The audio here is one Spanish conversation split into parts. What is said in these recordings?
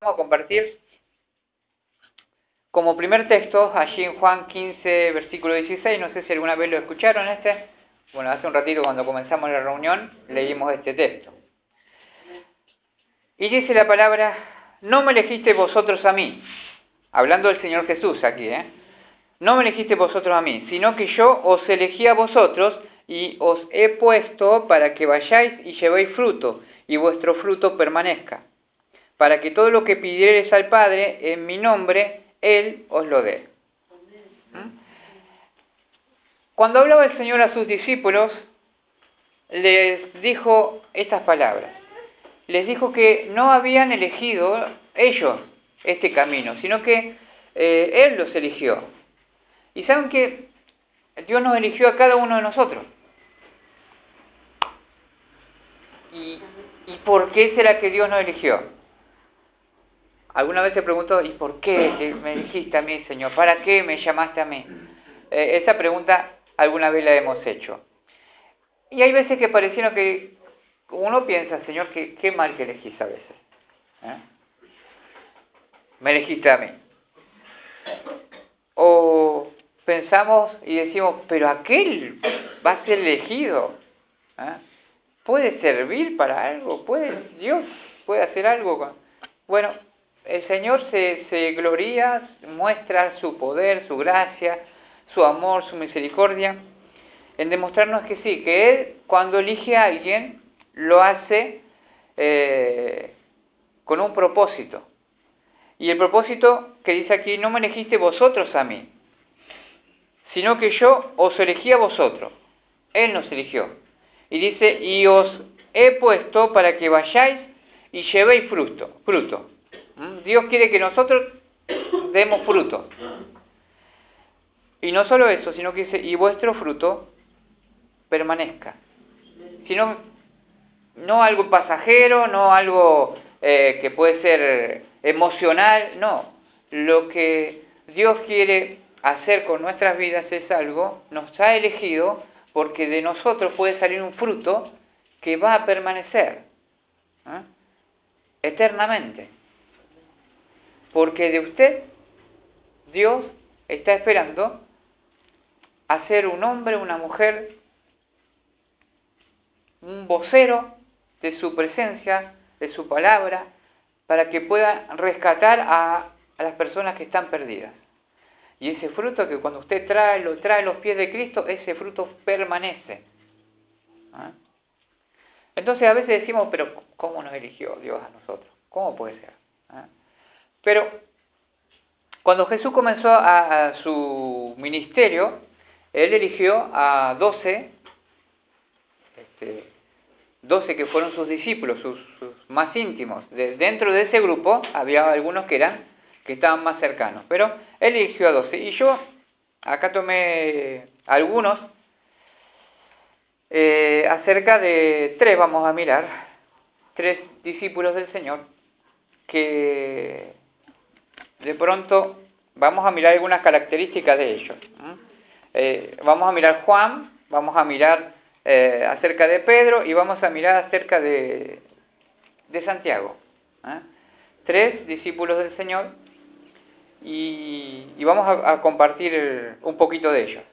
Vamos a compartir como primer texto allí en Juan 15, versículo 16. No sé si alguna vez lo escucharon este. Bueno, hace un ratito cuando comenzamos la reunión leímos este texto. Y dice la palabra: no me elegisteis vosotros a mí. Hablando del Señor Jesús aquí, No me elegisteis vosotros a mí, sino que yo os elegí a vosotros y os he puesto para que vayáis y llevéis fruto, y vuestro fruto permanezca, para que todo lo que pidiereis al Padre en mi nombre, Él os lo dé. Cuando hablaba el Señor a sus discípulos, les dijo estas palabras. Les dijo que no habían elegido ellos este camino, sino que Él los eligió. Y saben que Dios nos eligió a cada uno de nosotros. ¿Y por qué será que Dios nos eligió? Alguna vez se preguntó: ¿y por qué me elegiste a mí, Señor? ¿Para qué me llamaste a mí? Esa pregunta alguna vez la hemos hecho. Y hay veces que pareciera que uno piensa: Señor, qué mal que elegís a veces. Me elegiste a mí. O pensamos y decimos: pero aquel va a ser elegido. ¿Puede servir para algo? ¿Dios puede hacer algo? Bueno, el Señor se gloria, muestra su poder, su gracia, su amor, su misericordia, en demostrarnos que sí, que Él, cuando elige a alguien, lo hace con un propósito. Y el propósito que dice aquí: no me elegiste vosotros a mí, sino que yo os elegí a vosotros. Él nos eligió. Y dice: y os he puesto para que vayáis y llevéis fruto. Dios quiere que nosotros demos fruto. Y no solo eso, sino que dice: y vuestro fruto permanezca. Sino, no algo pasajero, no algo que puede ser emocional, no. Lo que Dios quiere hacer con nuestras vidas es algo, nos ha elegido, porque de nosotros puede salir un fruto que va a permanecer eternamente. Porque de usted, Dios está esperando hacer un hombre, una mujer, un vocero de su presencia, de su palabra, para que pueda rescatar a las personas que están perdidas. Y ese fruto que cuando usted lo trae a los pies de Cristo, ese fruto permanece. Entonces a veces decimos: pero ¿cómo nos eligió Dios a nosotros? ¿Cómo puede ser? Pero cuando Jesús comenzó a su ministerio, Él eligió a 12 que fueron sus discípulos, sus más íntimos. Dentro de ese grupo había algunos que estaban más cercanos, pero Él eligió a 12. Y yo acá tomé algunos, acerca de 3 vamos a mirar, 3 discípulos del Señor, que de pronto vamos a mirar algunas características de ellos. Vamos a mirar Juan, vamos a mirar acerca de Pedro y vamos a mirar acerca de Santiago. 3 discípulos del Señor y vamos a compartir un poquito de ellos.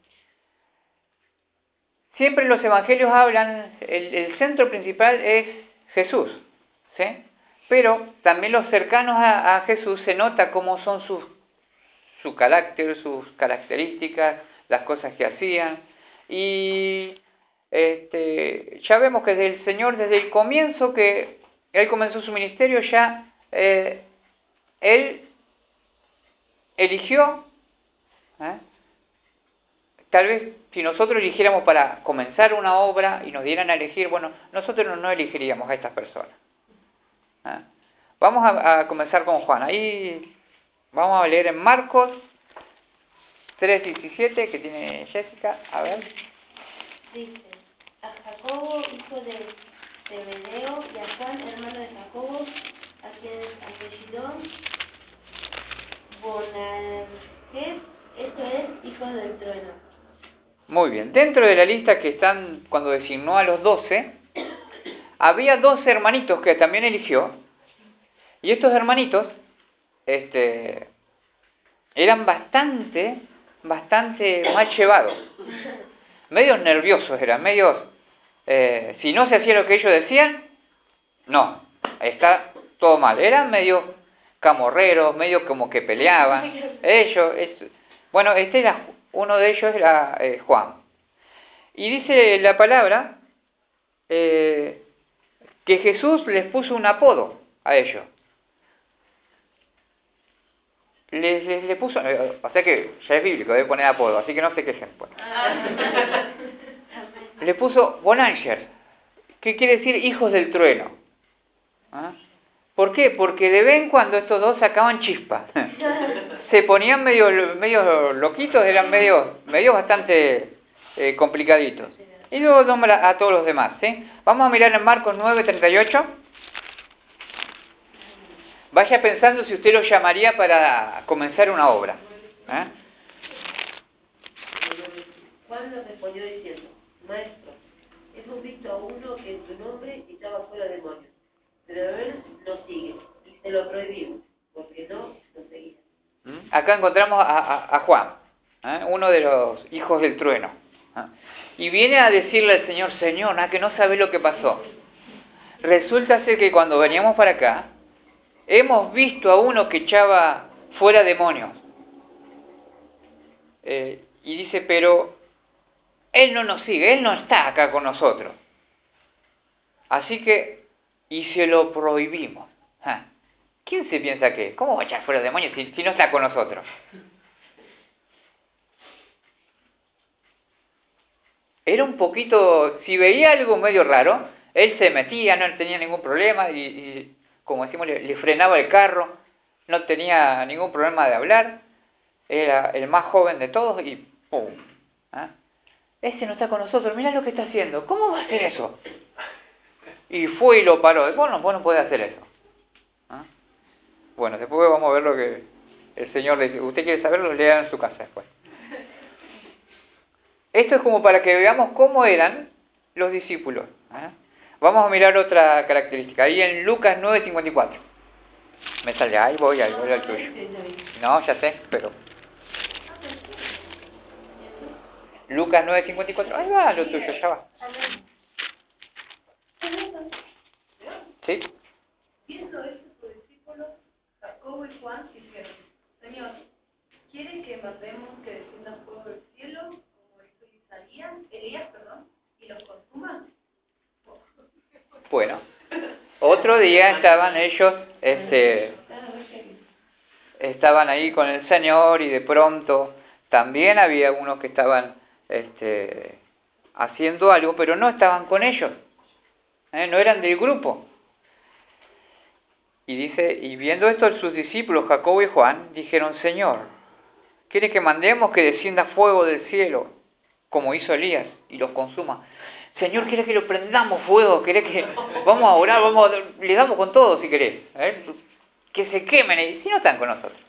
Siempre los evangelios hablan, el centro principal es Jesús, ¿sí? Pero también los cercanos a Jesús se nota cómo son su carácter, sus características, las cosas que hacían. Y ya vemos que el Señor, desde el comienzo que Él comenzó su ministerio, ya Él eligió. Tal vez si nosotros eligiéramos para comenzar una obra y nos dieran a elegir, bueno, nosotros no elegiríamos a estas personas. Vamos a comenzar con Juan. Ahí vamos a leer en Marcos 3:17, que tiene Jessica. A ver. Dice: a Jacobo, hijo de Zebedeo, y a Juan, hermano de Jacobo, a quienes apellidó Boanerges, esto es, hijo del trueno. Muy bien. Dentro de la lista que están, cuando designó a los 12, había 2 hermanitos que también eligió, Y estos hermanitos eran bastante mal llevados, medios nerviosos eran, si no se hacía lo que ellos decían, no, está todo mal. Eran medio camorreros, medio como que peleaban. Bueno, uno de ellos era Juan. Y dice la palabra que Jesús les puso un apodo a ellos. Les puso, o sea que ya es bíblico, debe poner apodo, así que no se quejen. Pues. Les puso Bonanger, que quiere decir hijos del trueno. ¿Ah? ¿Por qué? Porque de vez en cuando estos dos sacaban chispas. Se ponían medio loquitos, eran medio bastante complicaditos. Y luego nombra a todos los demás. ¿Sí? Vamos a mirar en Marcos 9:38. Vaya pensando si usted lo llamaría para comenzar una obra. Juan le respondió diciendo: Maestro, hemos visto a uno que en tu nombre echaba fuera demonios, pero él no sigue, y se lo prohibimos, porque no lo seguía. Acá encontramos a Juan, uno de los hijos del trueno. Y viene a decirle al Señor: Señor, que no sabe lo que pasó. Resulta ser que cuando veníamos para acá, hemos visto a uno que echaba fuera demonios. Y dice, pero él no nos sigue, él no está acá con nosotros. Así que, y se lo prohibimos. ¿Quién se piensa que? ¿Cómo va a echar fuera demonios si no está con nosotros? Era un poquito, si veía algo medio raro, él se metía, no tenía ningún problema y como decimos, le frenaba el carro, no tenía ningún problema de hablar, era el más joven de todos y ¡pum! Ese no está con nosotros, mirá lo que está haciendo, ¿cómo va a hacer eso? Y fue y lo paró, vos no podés hacer eso. Bueno, después vamos a ver lo que el Señor le dice. ¿Usted quiere saberlo? Lea en su casa después. Esto es como para que veamos cómo eran los discípulos. Vamos a mirar otra característica. Ahí en Lucas 9:54. Me sale, ahí voy al tuyo. No, ya sé, pero... Lucas 9:54. Ahí va lo tuyo, ya va. ¿Sí? Viendo esto, sus discípulos, Jacobo y Juan, dijeron: Señor, ¿quiere que mandemos que descienda fuego del cielo, como hizo Elías, y los consuma? Bueno, otro día estaban ellos, estaban ahí con el Señor y de pronto también había unos que estaban haciendo algo, pero no estaban con ellos, no eran del grupo. Y dice, y viendo esto sus discípulos, Jacobo y Juan, dijeron: Señor, ¿quiere que mandemos que descienda fuego del cielo, como hizo Elías, y los consuma? Señor, ¿quiere que lo prendamos fuego? ¿Quiere que vamos a orar? Le damos con todo si querés. Que se quemen, y si no están con nosotros.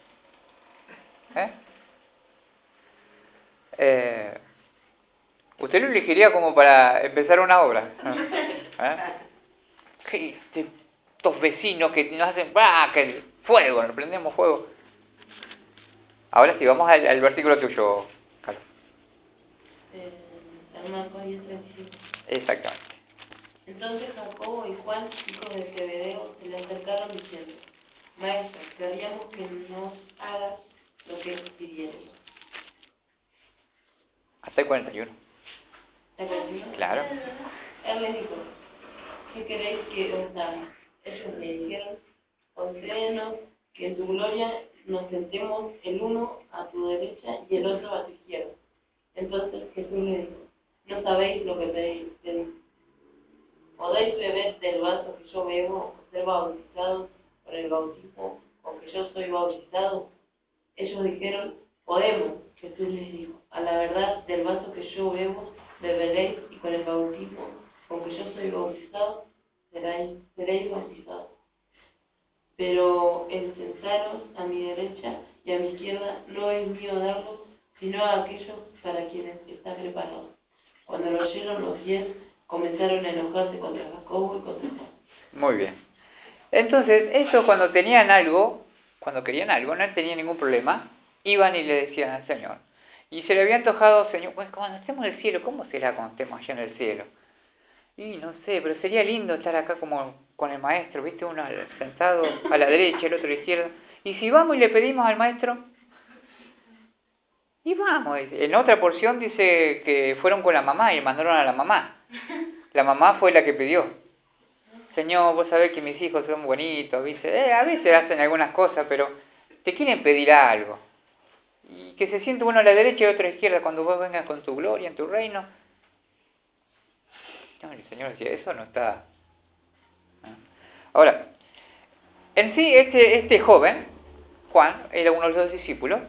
¿Usted lo elegiría como para empezar una obra? Estos vecinos que nos hacen, que fuego, nos prendemos fuego. Ahora sí, vamos al versículo tuyo, Carlos. Marcos 10:35. Exactamente. Entonces Jacobo y Juan, hijos de Zebedeo, se le acercaron diciendo: Maestro, queríamos que nos hagas lo que pidiéramos. Hasta el 41. ¿Te acuerdas? Claro. Él les dijo: ¿qué queréis que os haga? Ellos le dijeron: concédenos que en tu gloria nos sentemos el uno a tu derecha y el otro a tu izquierda. Entonces Jesús le dijo: no sabéis lo que pedís. ¿Podéis beber del vaso que yo bebo o ser bautizados por el bautismo con que yo soy bautizado? Ellos dijeron: podemos. Jesús les dijo: a la verdad, del vaso que yo bebo beberéis, y con el bautismo con que yo soy bautizado seréis bautizados. Pero el sentaros a mi derecha y a mi izquierda no es mío darlo, sino a aquellos para quienes está preparado. Cuando lo oyeron los 10, comenzaron a enojarse contra Jacobo y contra Juan. Muy bien. Entonces, eso cuando tenían algo, cuando querían algo, no tenían ningún problema, iban y le decían al Señor. Y se le había antojado, Señor, pues cuando estemos en el cielo, ¿cómo será cuando estemos allá en el cielo? Y no sé, pero sería lindo estar acá como con el maestro, ¿viste? Uno sentado a la derecha, el otro a la izquierda. Y si vamos y le pedimos al maestro, y vamos. En otra porción dice que fueron con la mamá y mandaron a la mamá. La mamá fue la que pidió. Señor, vos sabés que mis hijos son bonitos, ¿viste? A veces hacen algunas cosas, pero te quieren pedir algo. Y que se siente uno a la derecha y otro a la izquierda cuando vos vengas con tu gloria en tu reino. No, el Señor decía, eso no está. Ahora, en sí, este joven, Juan, era uno de los discípulos,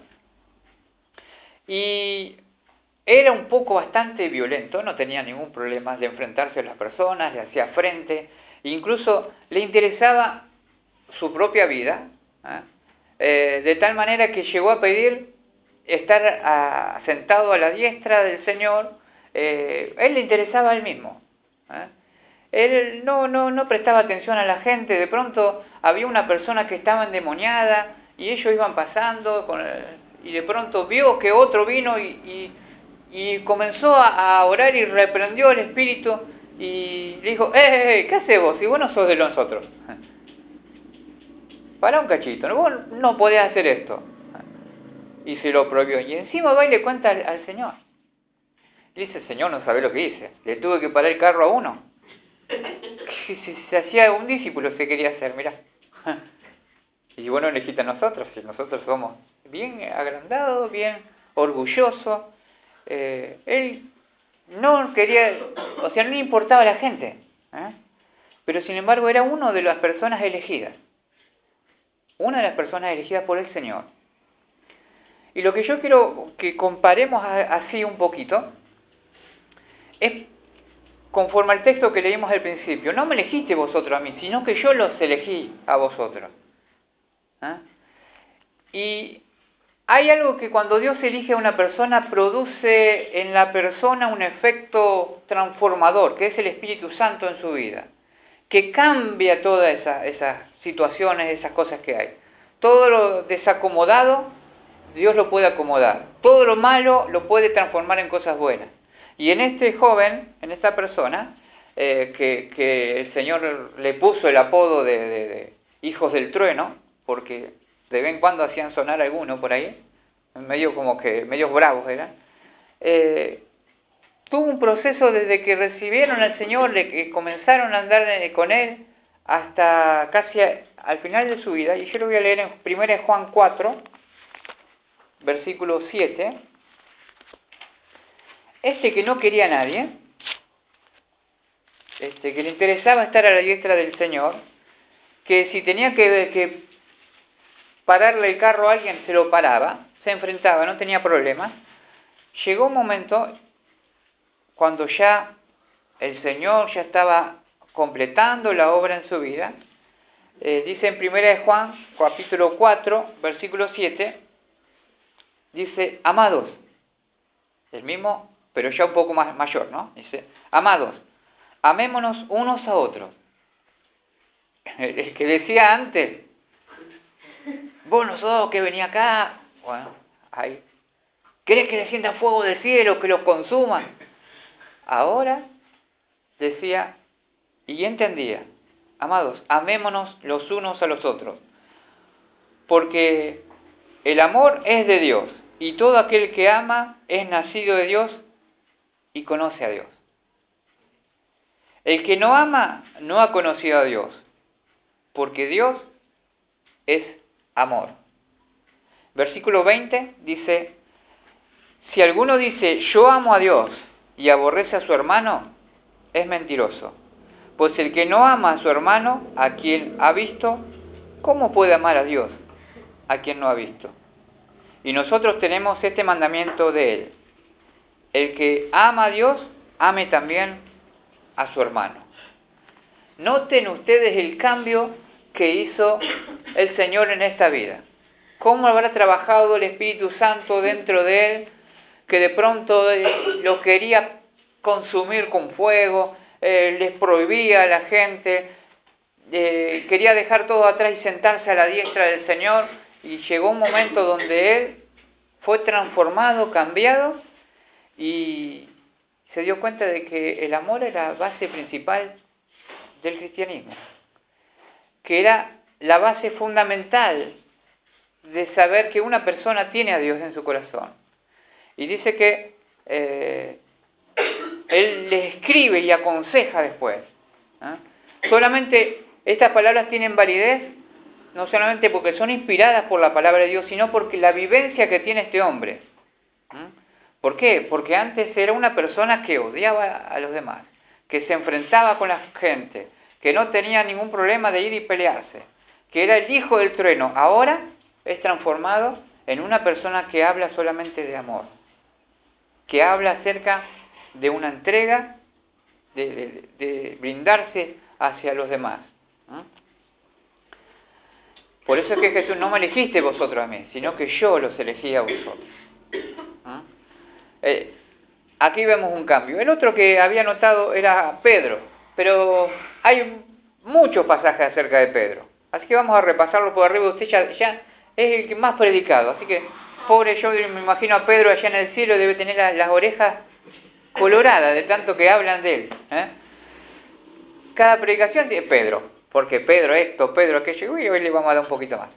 y era un poco bastante violento, no tenía ningún problema de enfrentarse a las personas, le hacía frente, incluso le interesaba su propia vida, de tal manera que llegó a pedir estar sentado a la diestra del Señor. Él le interesaba a él mismo. Él no prestaba atención a la gente. De pronto había una persona que estaba endemoniada y ellos iban pasando y de pronto vio que otro vino y comenzó a orar y reprendió al espíritu y le dijo, ¿qué haces vos? Si vos no sos de nosotros. Pará un cachito, vos no podés hacer esto. Y se lo prohibió. Y encima va y le cuenta al Señor. Y dice, el Señor no sabe lo que hice. Le tuve que parar el carro a uno. Se hacía un discípulo, se quería hacer, mirá. Y bueno, le quita a nosotros, si nosotros somos bien agrandados, bien orgullosos. Él no quería, o sea, no le importaba a la gente. Pero sin embargo era uno de las personas elegidas. Una de las personas elegidas por el Señor. Y lo que yo quiero que comparemos así un poquito es conforme al texto que leímos al principio. No me elegiste vosotros a mí, sino que yo los elegí a vosotros. Y hay algo que cuando Dios elige a una persona produce en la persona un efecto transformador, que es el Espíritu Santo en su vida, que cambia todas esas situaciones, esas cosas que hay. Todo lo desacomodado, Dios lo puede acomodar. Todo lo malo lo puede transformar en cosas buenas. Y en este joven, en esta persona, que el Señor le puso el apodo de hijos del trueno, porque de vez en cuando hacían sonar alguno por ahí, medio como que, medios bravos eran, tuvo un proceso desde que recibieron al Señor, de que comenzaron a andar con Él, hasta casi al final de su vida. Y yo lo voy a leer en 1 Juan 4, versículo 7. Que no quería a nadie, que le interesaba estar a la diestra del Señor, que si tenía que pararle el carro a alguien, se lo paraba, se enfrentaba, no tenía problemas. Llegó un momento cuando ya el Señor ya estaba completando la obra en su vida. Dice en 1 Juan, capítulo 4, versículo 7, dice, amados, el mismo, pero ya un poco más mayor, ¿no? Dice, amados, amémonos unos a otros. El que decía antes, vos no sos que venía acá, bueno, ahí, ¿querés que descienda fuego del cielo, que los consuma? Ahora decía, y entendía, amados, amémonos los unos a los otros, porque el amor es de Dios, y todo aquel que ama es nacido de Dios y conoce a Dios. El que no ama no ha conocido a Dios, porque Dios es amor. Versículo 20 dice, si alguno dice, yo amo a Dios y aborrece a su hermano, es mentiroso. Pues el que no ama a su hermano, a quien ha visto, ¿cómo puede amar a Dios, a quien no ha visto? Y nosotros tenemos este mandamiento de Él. El que ama a Dios, ame también a su hermano. Noten ustedes el cambio que hizo el Señor en esta vida. Cómo habrá trabajado el Espíritu Santo dentro de Él, que de pronto lo quería consumir con fuego, les prohibía a la gente, quería dejar todo atrás y sentarse a la diestra del Señor, y llegó un momento donde él fue transformado, cambiado, y se dio cuenta de que el amor era la base principal del cristianismo, que era la base fundamental de saber que una persona tiene a Dios en su corazón. Y dice que él le escribe y aconseja después. Solamente estas palabras tienen validez, no solamente porque son inspiradas por la palabra de Dios, sino porque la vivencia que tiene este hombre. ¿Por qué? Porque antes era una persona que odiaba a los demás, que se enfrentaba con la gente, que no tenía ningún problema de ir y pelearse, que era el hijo del trueno. Ahora es transformado en una persona que habla solamente de amor, que habla acerca de una entrega, de brindarse hacia los demás. Por eso es que Jesús: no me elegiste vosotros a mí, sino que yo los elegí a vosotros. Aquí vemos un cambio. El otro que había notado era Pedro, pero hay muchos pasajes acerca de Pedro, así que vamos a repasarlo por arriba. Usted ya es el que más predicado, así que pobre, yo me imagino a Pedro allá en el cielo, debe tener las orejas coloradas de tanto que hablan de él. Cada predicación tiene Pedro, porque Pedro esto, Pedro aquello, y hoy le vamos a dar un poquito más.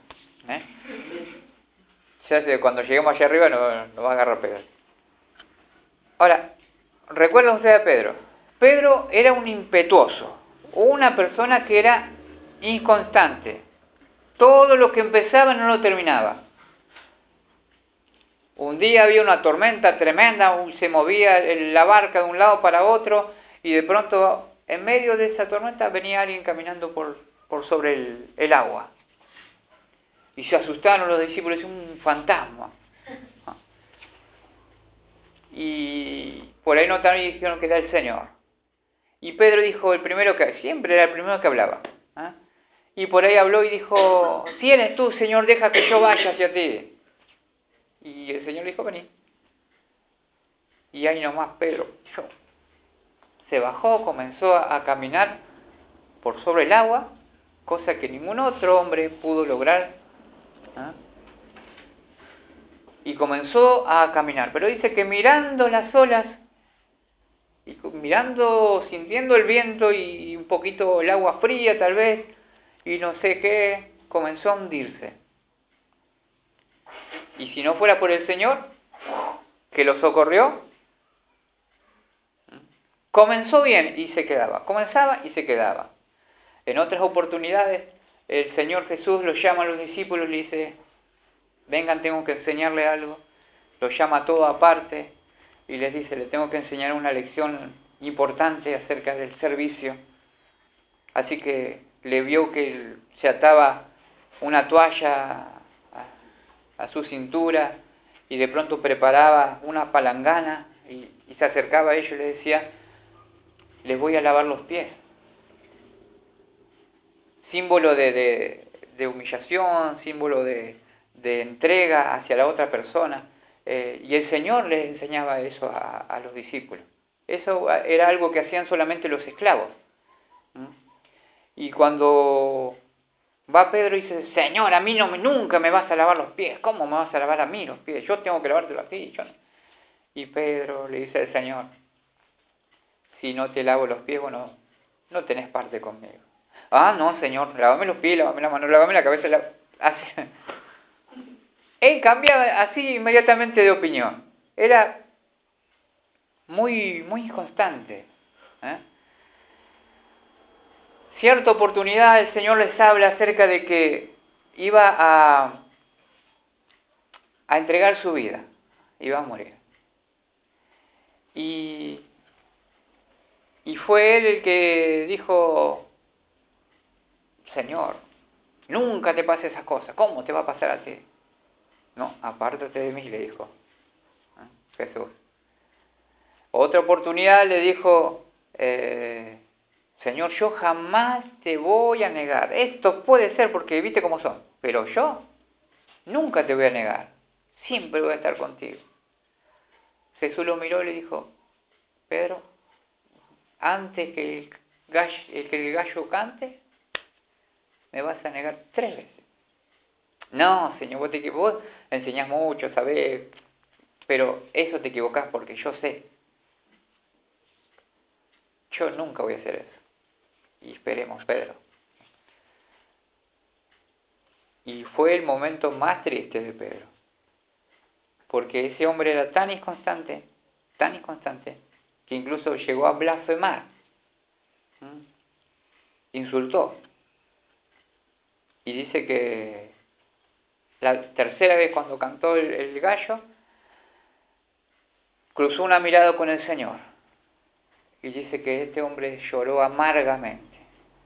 Ya sé, cuando lleguemos allá arriba nos va a agarrar Pedro. Ahora, ¿recuerdan ustedes a Pedro? Pedro era un impetuoso, una persona que era inconstante. Todo lo que empezaba no lo terminaba. Un día había una tormenta tremenda, se movía la barca de un lado para otro, y de pronto, en medio de esa tormenta, venía alguien caminando por sobre el agua. Y se asustaron los discípulos: un fantasma. Y por ahí notaron y dijeron que era el Señor. Y Pedro dijo, siempre era el primero que hablaba. Y por ahí habló y dijo: si eres tú, Señor, deja que yo vaya hacia ti. Y el Señor le dijo: vení. Y ahí nomás Pedro se bajó, comenzó a caminar por sobre el agua, cosa que ningún otro hombre pudo lograr. Y comenzó a caminar, pero dice que mirando las olas, y sintiendo el viento y un poquito el agua fría tal vez, y no sé qué, comenzó a hundirse. Y si no fuera por el Señor, que lo socorrió, comenzó bien y se quedaba, comenzaba y se quedaba. En otras oportunidades, el Señor Jesús los llama a los discípulos y le dice: vengan, tengo que enseñarle algo. Los llama a todos aparte y les dice: les tengo que enseñar una lección importante acerca del servicio. Así que le vio que se ataba una toalla a su cintura y de pronto preparaba una palangana y se acercaba a ellos y les decía: les voy a lavar los pies. Símbolo de humillación, símbolo de entrega hacia la otra persona. Y el Señor les enseñaba eso a los discípulos. Eso era algo que hacían solamente los esclavos. Y cuando va Pedro y dice: Señor, a mí nunca me vas a lavar los pies. ¿Cómo me vas a lavar a mí los pies? Yo tengo que lavártelo a ti. Y Pedro le dice al Señor: si no te lavo los pies, bueno, no tenés parte conmigo. Ah, no, Señor, lávame los pies, lávame la mano, lávame la cabeza. Así. Él cambiaba así inmediatamente de opinión. Era muy inconstante. Cierta oportunidad el Señor les habla acerca de que iba a entregar su vida, iba a morir. Y fue Él el que dijo: Señor, nunca te pase esas cosas, ¿cómo te va a pasar a ti? No, apártate de mí, le dijo Jesús. Otra oportunidad le dijo: Señor, yo jamás te voy a negar. Esto puede ser porque viste cómo son, pero yo nunca te voy a negar. Siempre voy a estar contigo. Jesús lo miró y le dijo: Pedro, antes que el gallo cante, me vas a negar 3 veces. No, Señor, vos enseñás mucho, sabés, pero eso te equivocás porque yo sé. Yo nunca voy a hacer eso. Y esperemos, Pedro. Y fue el momento más triste de Pedro. Porque ese hombre era tan inconstante, que incluso llegó a blasfemar. Insultó. Y dice que la tercera vez cuando cantó el gallo, cruzó una mirada con el Señor. Y dice que este hombre lloró amargamente.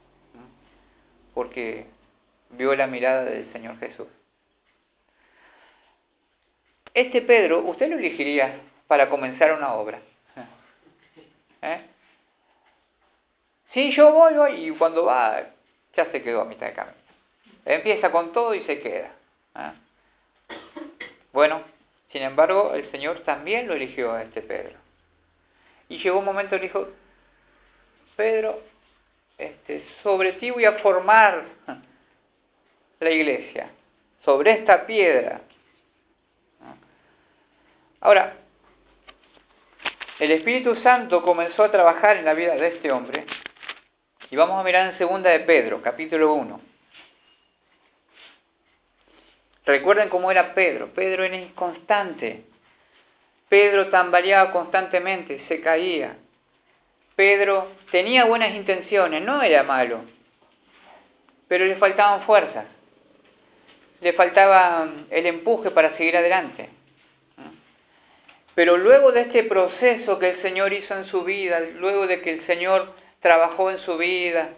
Porque vio la mirada del Señor Jesús. Este Pedro, ¿usted lo elegiría para comenzar una obra? Sí, yo voy, y cuando va, ya se quedó a mitad de camino. Empieza con todo y se queda. Bueno, sin embargo, el Señor también lo eligió a este Pedro. Y llegó un momento que dijo, Pedro, sobre ti voy a formar la iglesia, sobre esta piedra. Ahora, el Espíritu Santo comenzó a trabajar en la vida de este hombre, y vamos a mirar en 2 de Pedro, capítulo 1. Recuerden cómo era Pedro. Pedro era inconstante. Pedro tambaleaba constantemente, se caía. Pedro tenía buenas intenciones, no era malo, pero le faltaban fuerzas. Le faltaba el empuje para seguir adelante. Pero luego de este proceso que el Señor hizo en su vida, luego de que el Señor trabajó en su vida,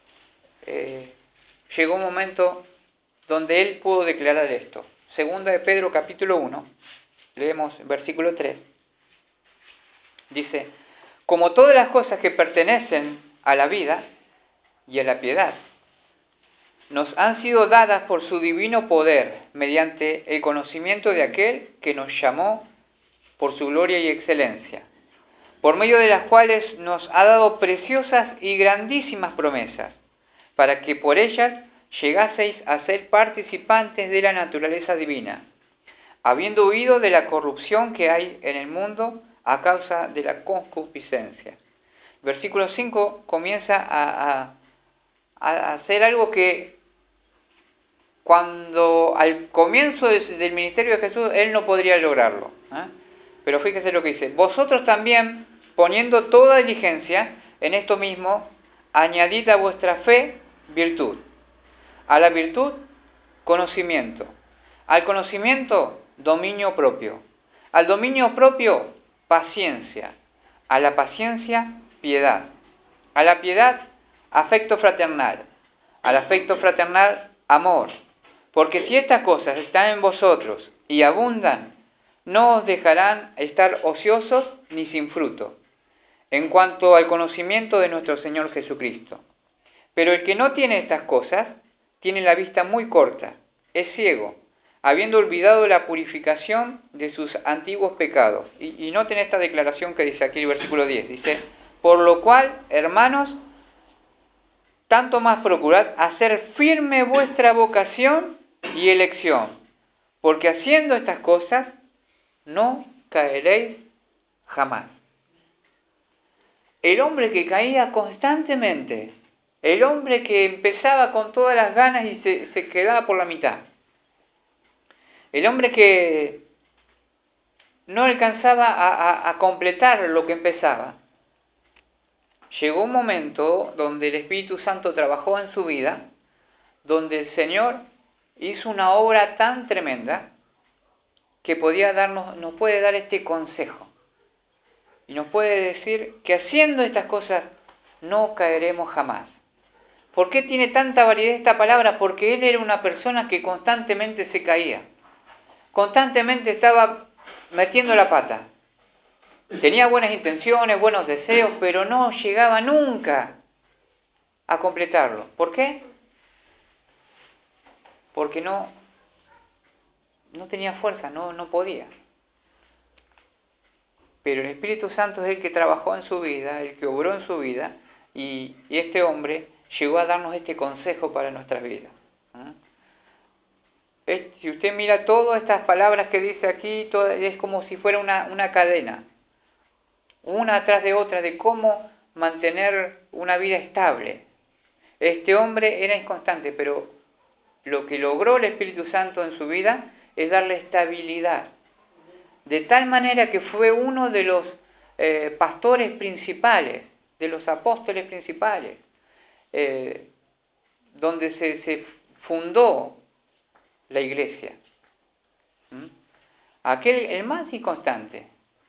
llegó un momento donde él pudo declarar esto. 2 de Pedro capítulo 1, leemos versículo 3. Dice, como todas las cosas que pertenecen a la vida y a la piedad, nos han sido dadas por su divino poder, mediante el conocimiento de aquel que nos llamó por su gloria y excelencia, por medio de las cuales nos ha dado preciosas y grandísimas promesas, para que por ellas llegaseis a ser participantes de la naturaleza divina, habiendo huido de la corrupción que hay en el mundo a causa de la concupiscencia. Versículo 5 comienza a hacer algo que cuando al comienzo del ministerio de Jesús él no podría lograrlo. Pero fíjese lo que dice, vosotros también, poniendo toda diligencia en esto mismo, añadid a vuestra fe virtud, a la virtud conocimiento, al conocimiento dominio propio, al dominio propio paciencia, a la paciencia piedad, a la piedad afecto fraternal, al afecto fraternal amor, porque si estas cosas están en vosotros y abundan, no os dejarán estar ociosos ni sin fruto, en cuanto al conocimiento de nuestro Señor Jesucristo. Pero el que no tiene estas cosas, tiene la vista muy corta, es ciego, habiendo olvidado la purificación de sus antiguos pecados. Y noten esta declaración que dice aquí el versículo 10, dice, por lo cual, hermanos, tanto más procurad hacer firme vuestra vocación y elección, porque haciendo estas cosas, no caeréis jamás. El hombre que caía constantemente, el hombre que empezaba con todas las ganas y se quedaba por la mitad, el hombre que no alcanzaba a completar lo que empezaba, llegó un momento donde el Espíritu Santo trabajó en su vida, donde el Señor hizo una obra tan tremenda que nos puede dar este consejo. Y nos puede decir que haciendo estas cosas no caeremos jamás. ¿Por qué tiene tanta validez esta palabra? Porque él era una persona que constantemente se caía. Constantemente estaba metiendo la pata. Tenía buenas intenciones, buenos deseos, pero no llegaba nunca a completarlo. ¿Por qué? Porque no tenía fuerza, no podía. Pero el Espíritu Santo es el que trabajó en su vida, el que obró en su vida, y este hombre llegó a darnos este consejo para nuestras vidas. Si usted mira todas estas palabras que dice aquí, es como si fuera una cadena, una atrás de otra, de cómo mantener una vida estable. Este hombre era inconstante, pero lo que logró el Espíritu Santo en su vida es darle estabilidad. De tal manera que fue uno de los pastores principales, de los apóstoles principales, donde se fundó la iglesia. El más inconstante.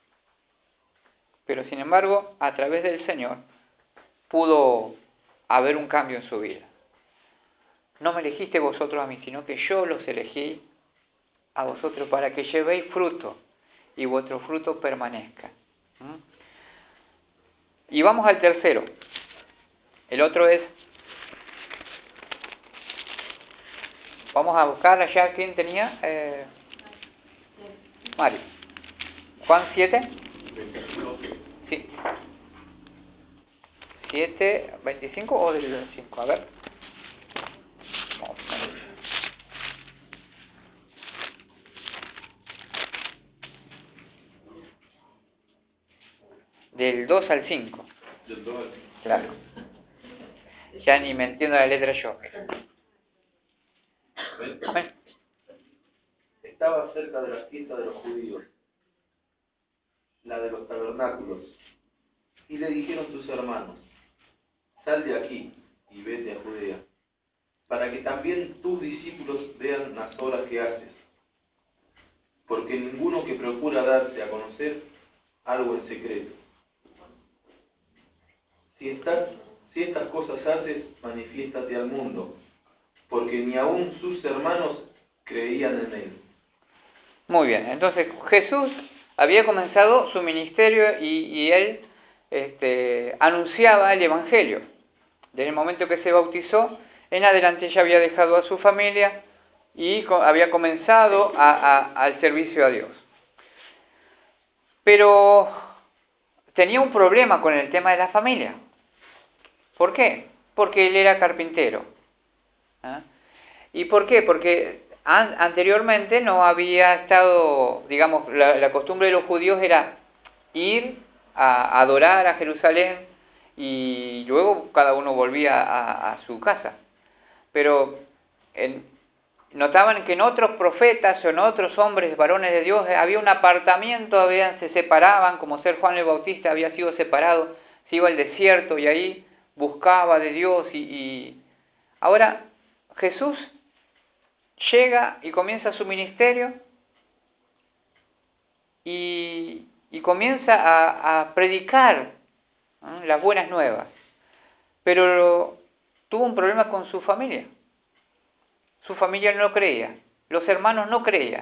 Pero sin embargo, a través del Señor, pudo haber un cambio en su vida. No me elegiste vosotros a mí, sino que yo los elegí a vosotros para que llevéis fruto y vuestro fruto permanezca. Y vamos al tercero. El otro es, vamos a buscar allá, ¿quién tenía? Mario. Juan 7. Sí. 7, 25 o del 5, a ver. Del 2 al 5. Del 2 al 5. Claro. Ya ni me entiendo la letra yo. ¿Ven? Estaba cerca de la fiesta de los judíos, la de los tabernáculos, y le dijeron sus hermanos: sal de aquí y vete a Judea, para que también tus discípulos vean las obras que haces. Porque ninguno que procura darse a conocer algo en secreto. Si estas cosas haces, manifiéstate al mundo, porque ni aun sus hermanos creían en él. Muy bien, entonces Jesús había comenzado su ministerio y él anunciaba el Evangelio. Desde el momento que se bautizó, en adelante ya había dejado a su familia y había comenzado al servicio a Dios. Pero tenía un problema con el tema de la familia. ¿Por qué? Porque él era carpintero. ¿Y por qué? Porque anteriormente no había estado, digamos, la costumbre de los judíos era ir a adorar a Jerusalén y luego cada uno volvía a su casa. Pero notaban que en otros profetas o en otros hombres, varones de Dios, había un apartamiento, se separaban, como ser Juan el Bautista había sido separado, se iba al desierto y ahí buscaba de Dios. Ahora Jesús llega y comienza su ministerio y comienza a predicar las buenas nuevas. Pero tuvo un problema con su familia. Su familia no creía, los hermanos no creían.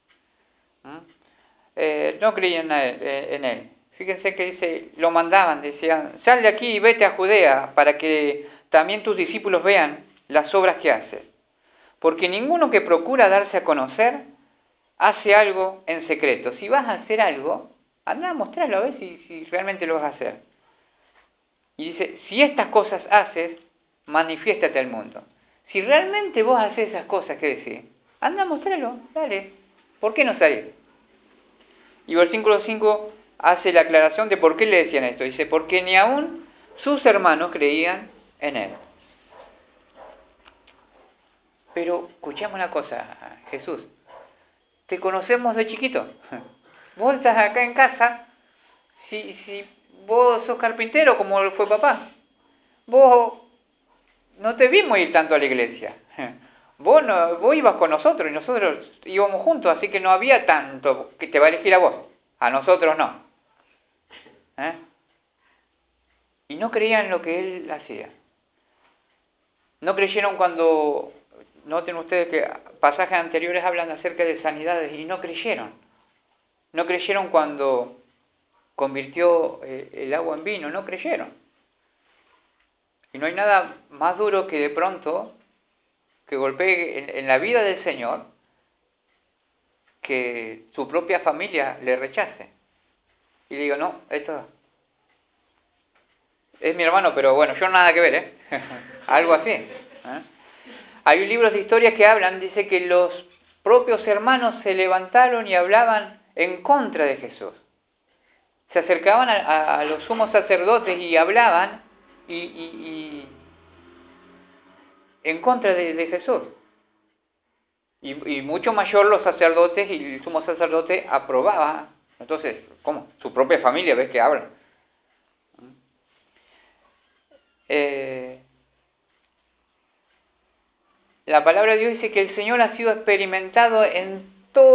No creían en él. Fíjense que dice, lo mandaban, decían, sal de aquí y vete a Judea para que también tus discípulos vean las obras que haces. Porque ninguno que procura darse a conocer hace algo en secreto. Si vas a hacer algo, anda a mostrarlo a ver si realmente lo vas a hacer. Y dice, si estas cosas haces, manifiéstate al mundo. Si realmente vos haces esas cosas que decís, anda a mostrarlo, dale. ¿Por qué no salir? Y versículo 5 hace la aclaración de por qué le decían esto. Dice, porque ni aún sus hermanos creían en él. Pero escuchame una cosa, Jesús. Te conocemos de chiquito. Vos estás acá en casa. Si vos sos carpintero como fue papá. Vos no te vimos ir tanto a la iglesia. Vos ibas con nosotros y nosotros íbamos juntos, así que no había tanto que te va a elegir a vos. A nosotros no. Y no creían en lo que él hacía. No creyeron cuando, noten ustedes que pasajes anteriores hablan acerca de sanidades y no creyeron. No creyeron cuando convirtió el agua en vino, no creyeron. Y no hay nada más duro que de pronto que golpee en la vida del Señor que su propia familia le rechace. Y le digo, no, esto es mi hermano, pero bueno, yo nada que ver, ¿eh? Algo así. Hay libros de historia que hablan, dice que los propios hermanos se levantaron y hablaban en contra de Jesús. Se acercaban a los sumos sacerdotes y hablaban y en contra de Jesús. Y mucho mayor los sacerdotes y el sumo sacerdote aprobaba. Entonces, ¿cómo? Su propia familia, ¿ves que hablan? La palabra de Dios dice que el Señor ha sido experimentado en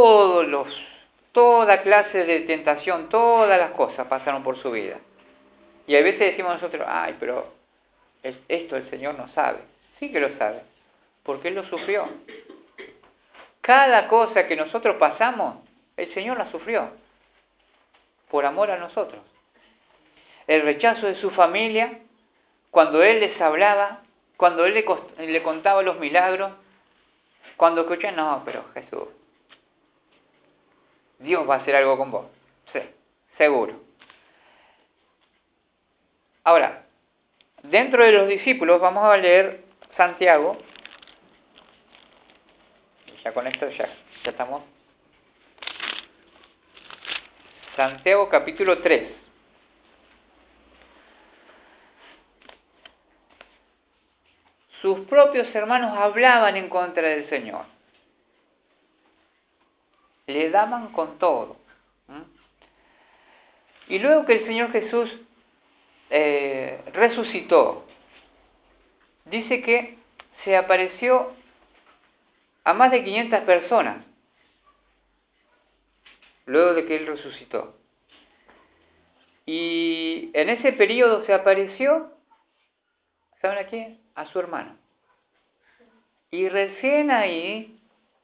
toda clase de tentación, todas las cosas pasaron por su vida. Y a veces decimos nosotros, ay, pero esto el Señor no sabe. Sí que lo sabe, porque Él lo sufrió. Cada cosa que nosotros pasamos, el Señor la sufrió, por amor a nosotros. El rechazo de su familia, cuando Él les hablaba, cuando Él le contaba los milagros, cuando escuchan, no, pero Jesús, Dios va a hacer algo con vos. Sí, seguro. Ahora, dentro de los discípulos vamos a leer Santiago. Ya con esto ya estamos. Santiago capítulo 3. Sus propios hermanos hablaban en contra del Señor. Le daban con todo. Y luego que el Señor Jesús resucitó, dice que se apareció a más de 500 personas, luego de que Él resucitó. Y en ese periodo se apareció, ¿saben a quién? A su hermano. Y recién ahí,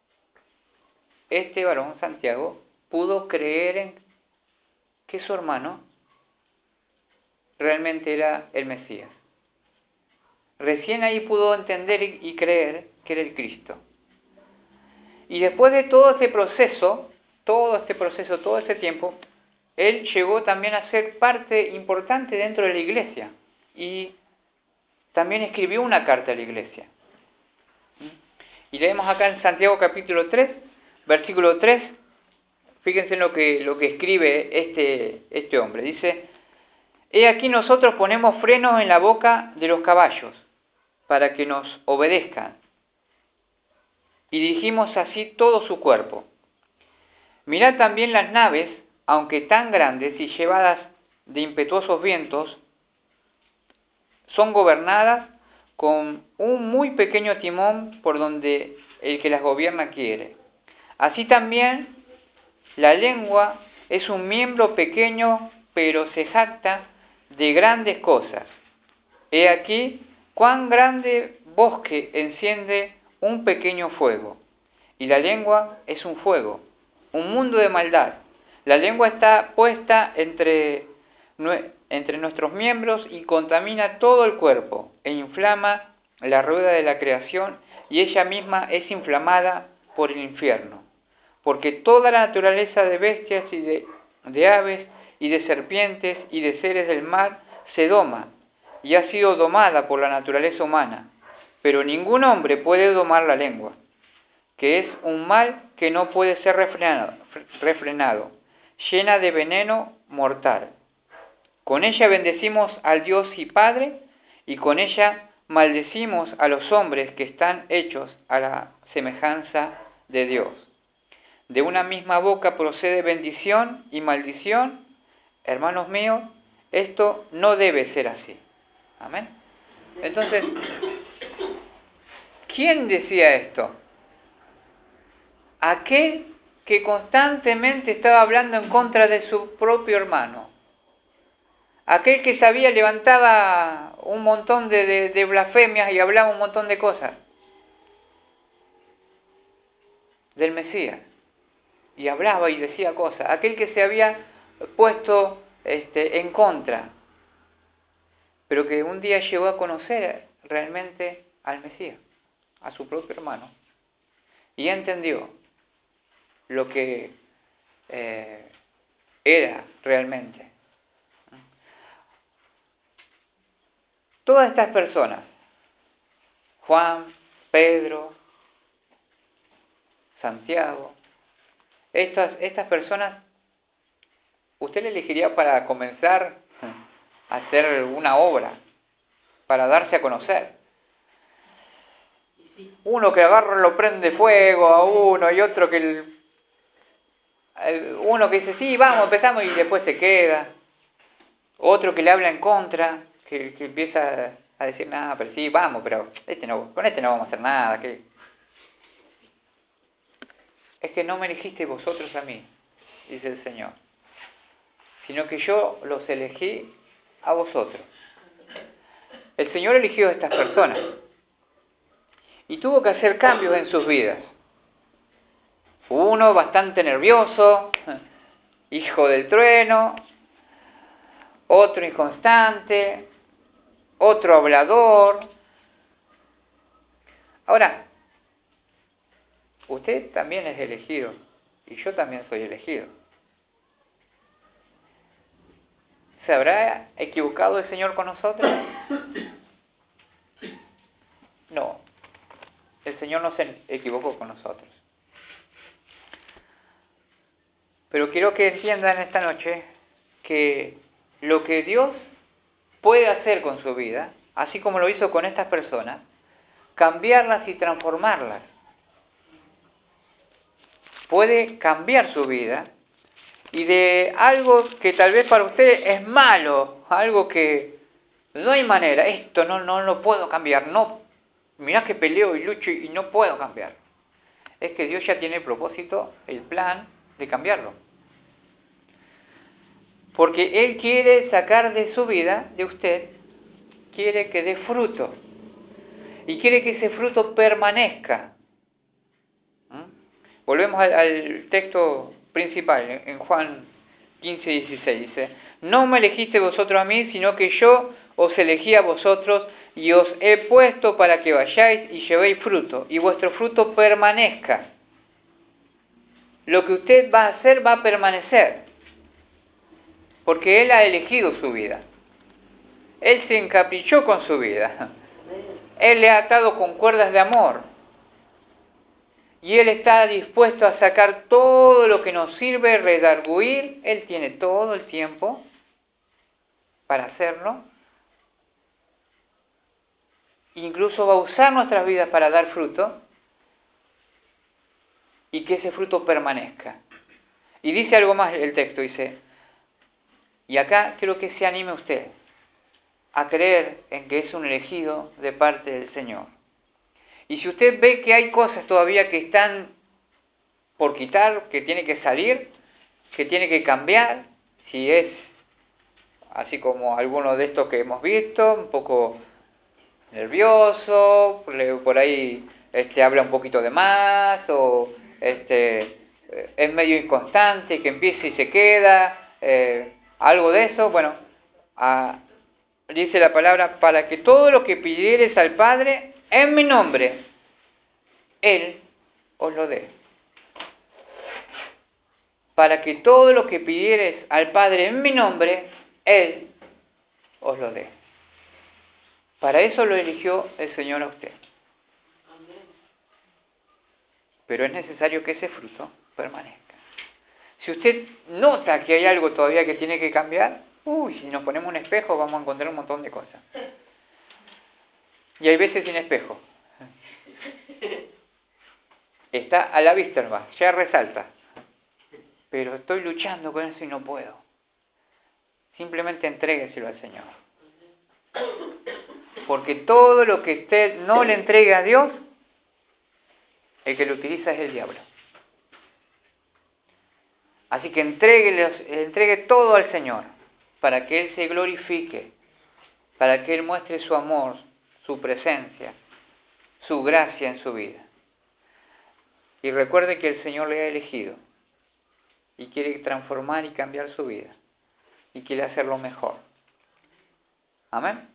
este varón, Santiago, pudo creer en que su hermano realmente era el Mesías. Recién ahí pudo entender y creer que era el Cristo. Y después de todo este proceso, todo este tiempo, él llegó también a ser parte importante dentro de la iglesia. Y también escribió una carta a la iglesia. Y leemos acá en Santiago capítulo 3, versículo 3, fíjense en lo que escribe este hombre. Dice, he aquí nosotros ponemos frenos en la boca de los caballos, para que nos obedezcan. Y dirigimos así todo su cuerpo. Mirad también las naves, aunque tan grandes y llevadas de impetuosos vientos, son gobernadas con un muy pequeño timón por donde el que las gobierna quiere. Así también la lengua es un miembro pequeño, pero se jacta de grandes cosas. He aquí cuán grande bosque enciende un pequeño fuego. Y la lengua es un fuego, un mundo de maldad. La lengua está puesta entre nuestros miembros y contamina todo el cuerpo e inflama la rueda de la creación, y ella misma es inflamada por el infierno. Porque toda la naturaleza de bestias y de aves y de serpientes y de seres del mar se doma y ha sido domada por la naturaleza humana. Pero ningún hombre puede domar la lengua, que es un mal que no puede ser refrenado, llena de veneno mortal. Con ella bendecimos al Dios y Padre, y con ella maldecimos a los hombres que están hechos a la semejanza de Dios. De una misma boca procede bendición y maldición. Hermanos míos, esto no debe ser así. Amén. Entonces, ¿quién decía esto? Aquel que constantemente estaba hablando en contra de su propio hermano. Aquel que sabía, levantaba un montón de blasfemias y hablaba un montón de cosas del Mesías. Y hablaba y decía cosas. Aquel que se había puesto en contra, pero que un día llegó a conocer realmente al Mesías, a su propio hermano. Y entendió lo que era realmente. Todas estas personas, Juan, Pedro, Santiago, estas personas, usted le elegiría para comenzar a hacer una obra, para darse a conocer. Uno que agarra lo prende fuego a uno y otro que uno que dice sí, vamos, empezamos y después se queda. Otro que le habla en contra, que empieza a decir nada, pero sí, vamos, pero con este no vamos a hacer nada. Es que no me elegisteis vosotros a mí, dice el Señor, sino que yo los elegí a vosotros. El Señor eligió a estas personas y tuvo que hacer cambios en sus vidas. Uno bastante nervioso, hijo del trueno, otro inconstante, otro hablador. Ahora, usted también es elegido y yo también soy elegido. ¿Se habrá equivocado el Señor con nosotros? No, el Señor no se equivocó con nosotros. Pero quiero que entiendan esta noche que lo que Dios puede hacer con su vida, así como lo hizo con estas personas, cambiarlas y transformarlas. Puede cambiar su vida y de algo que tal vez para usted es malo, algo que no hay manera, esto no lo puedo cambiar, no, mirá que peleo y lucho y no puedo cambiar. Es que Dios ya tiene el propósito, el plan de cambiarlo. Porque Él quiere sacar de su vida, de usted, quiere que dé fruto. Y quiere que ese fruto permanezca. Volvemos al texto principal, en Juan 15:16. Dice, no me elegiste vosotros a mí, sino que yo os elegí a vosotros y os he puesto para que vayáis y llevéis fruto, y vuestro fruto permanezca. Lo que usted va a hacer va a permanecer, porque Él ha elegido su vida. Él se encaprichó con su vida. Él le ha atado con cuerdas de amor. Y Él está dispuesto a sacar todo lo que nos sirve, redarguir. Él tiene todo el tiempo para hacerlo. Incluso va a usar nuestras vidas para dar fruto. Y que ese fruto permanezca. Y dice algo más el texto, dice, y acá quiero que se anime usted a creer en que es un elegido de parte del Señor. Y si usted ve que hay cosas todavía que están por quitar, que tiene que salir, que tiene que cambiar, si es así como alguno de estos que hemos visto, un poco nervioso, por ahí habla un poquito de más, o es medio inconstante, que empieza y se queda, algo de eso, bueno, dice la palabra, para que todo lo que pidiereis al Padre en mi nombre, Él os lo dé. Para que todo lo que pidiereis al Padre en mi nombre, Él os lo dé. Para eso lo eligió el Señor a usted. Pero es necesario que ese fruto permanezca. Si usted nota que hay algo todavía que tiene que cambiar, si nos ponemos un espejo vamos a encontrar un montón de cosas. Y hay veces sin espejo. Está a la vista, hermano, ya resalta. Pero estoy luchando con eso y no puedo. Simplemente entrégueselo al Señor. Porque todo lo que usted no le entregue a Dios, el que lo utiliza es el diablo. Así que entregue todo al Señor, para que Él se glorifique, para que Él muestre su amor, su presencia, su gracia en su vida. Y recuerde que el Señor le ha elegido y quiere transformar y cambiar su vida y quiere hacerlo mejor. Amén.